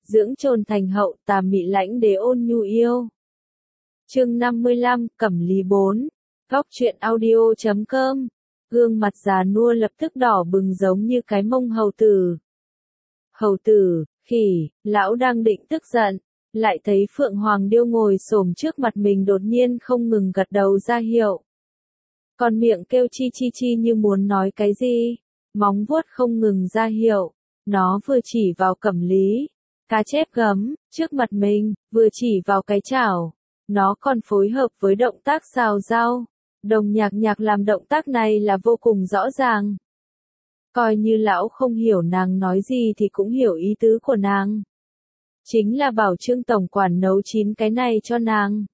dưỡng trồn thành hậu, tà mị lãnh đế ôn nhu yêu. Chương 55, Cẩm Lý 4. Góc truyện audio.com. Gương mặt già nua lập tức đỏ bừng giống như cái mông hầu tử. Hầu tử, khỉ, lão đang định tức giận, lại thấy Phượng Hoàng Điêu ngồi xổm trước mặt mình đột nhiên không ngừng gật đầu ra hiệu. Còn miệng kêu chi chi chi như muốn nói cái gì, móng vuốt không ngừng ra hiệu, nó vừa chỉ vào Cẩm Lý, cá chép gấm, trước mặt mình, vừa chỉ vào cái chảo. Nó còn phối hợp với động tác xào rau. Đồng Nhạc Nhạc làm động tác này là vô cùng rõ ràng. Coi như lão không hiểu nàng nói gì thì cũng hiểu ý tứ của nàng. Chính là bảo Trương tổng quản nấu 9 cái này cho nàng.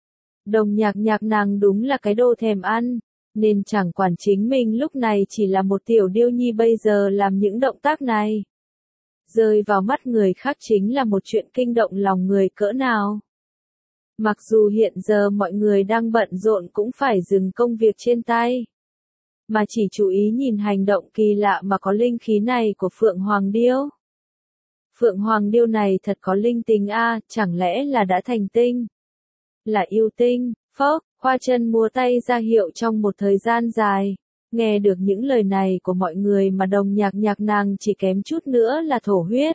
Đồng Nhạc Nhạc nàng đúng là cái đồ thèm ăn, nên chẳng quản chính mình lúc này chỉ là một tiểu điêu nhi bây giờ làm những động tác này. Rơi vào mắt người khác chính là một chuyện kinh động lòng người cỡ nào. Mặc dù hiện giờ mọi người đang bận rộn cũng phải dừng công việc trên tay, mà chỉ chú ý nhìn hành động kỳ lạ mà có linh khí này của Phượng Hoàng Điêu. Phượng Hoàng Điêu này thật có linh tính a, chẳng lẽ là đã thành tinh? Là yêu tinh, phốc, khoa chân múa tay ra hiệu trong một thời gian dài. Nghe được những lời này của mọi người mà Đồng Nhạc Nhạc nàng chỉ kém chút nữa là thổ huyết.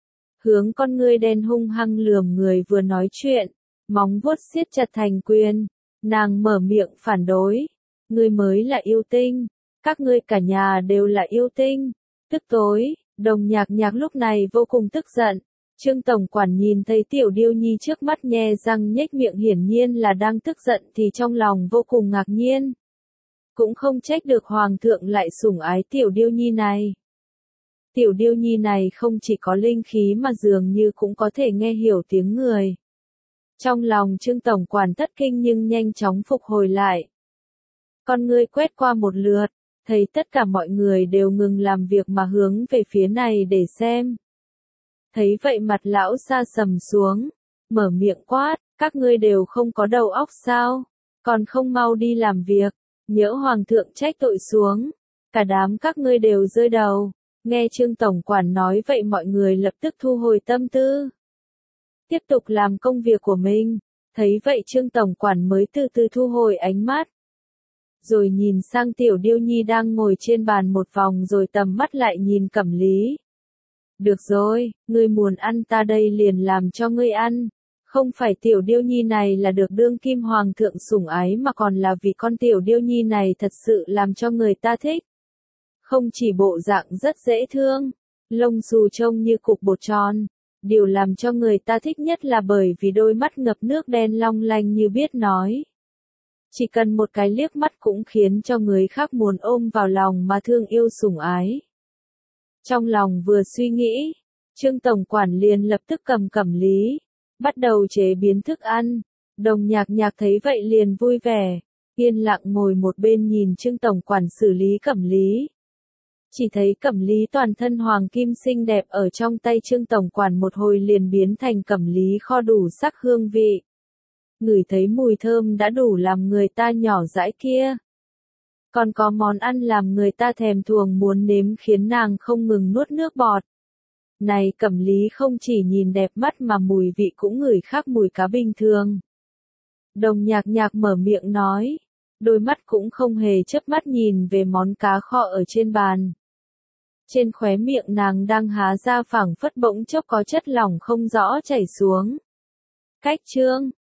Hướng con ngươi đen hung hăng lườm người vừa nói chuyện. Móng vuốt siết chặt thành quyền, nàng mở miệng phản đối. Ngươi mới là yêu tinh, các ngươi cả nhà đều là yêu tinh. Tức tối, Đồng Nhạc Nhạc lúc này vô cùng tức giận. Trương tổng quản nhìn thấy tiểu điêu nhi trước mắt nhe răng nhếch miệng hiển nhiên là đang tức giận thì trong lòng vô cùng ngạc nhiên. Cũng không trách được hoàng thượng lại sủng ái tiểu điêu nhi này. Tiểu điêu nhi này không chỉ có linh khí mà dường như cũng có thể nghe hiểu tiếng người. Trong lòng Trương tổng quản thất kinh nhưng nhanh chóng phục hồi lại. Con ngươi quét qua một lượt, thấy tất cả mọi người đều ngừng làm việc mà hướng về phía này để xem. Thấy vậy mặt lão sa sầm xuống, mở miệng quát, các ngươi đều không có đầu óc sao, còn không mau đi làm việc, nhỡ hoàng thượng trách tội xuống, cả đám các ngươi đều rơi đầu. Nghe Trương tổng quản nói vậy mọi người lập tức thu hồi tâm tư. Tiếp tục làm công việc của mình, thấy vậy Trương tổng quản mới từ từ thu hồi ánh mắt. Rồi nhìn sang tiểu điêu nhi đang ngồi trên bàn một vòng rồi tầm mắt lại nhìn Cẩm Lý. Được rồi, ngươi muốn ăn ta đây liền làm cho ngươi ăn. Không phải tiểu điêu nhi này là được đương kim hoàng thượng sủng ái mà còn là vì con tiểu điêu nhi này thật sự làm cho người ta thích. Không chỉ bộ dạng rất dễ thương, lông xù trông như cục bột tròn. Điều làm cho người ta thích nhất là bởi vì đôi mắt ngập nước đen long lanh như biết nói. Chỉ cần một cái liếc mắt cũng khiến cho người khác muốn ôm vào lòng mà thương yêu sủng ái. Trong lòng vừa suy nghĩ, Trương tổng quản liền lập tức cầm Cẩm Lý, bắt đầu chế biến thức ăn. Đồng Nhạc Nhạc thấy vậy liền vui vẻ, yên lặng ngồi một bên nhìn Trương tổng quản xử lý Cẩm Lý. Chỉ thấy Cẩm Lý toàn thân hoàng kim xinh đẹp ở trong tay Trương tổng quản một hồi liền biến thành Cẩm Lý kho đủ sắc hương vị. Ngửi thấy mùi thơm đã đủ làm người ta nhỏ dãi kia. Còn có món ăn làm người ta thèm thuồng muốn nếm khiến nàng không ngừng nuốt nước bọt. Này Cẩm Lý không chỉ nhìn đẹp mắt mà mùi vị cũng ngửi khác mùi cá bình thường. Đồng Nhạc Nhạc mở miệng nói, đôi mắt cũng không hề chớp mắt nhìn về món cá kho ở trên bàn. Trên khóe miệng nàng đang há ra phảng phất bỗng chốc có chất lỏng không rõ chảy xuống. Cách chương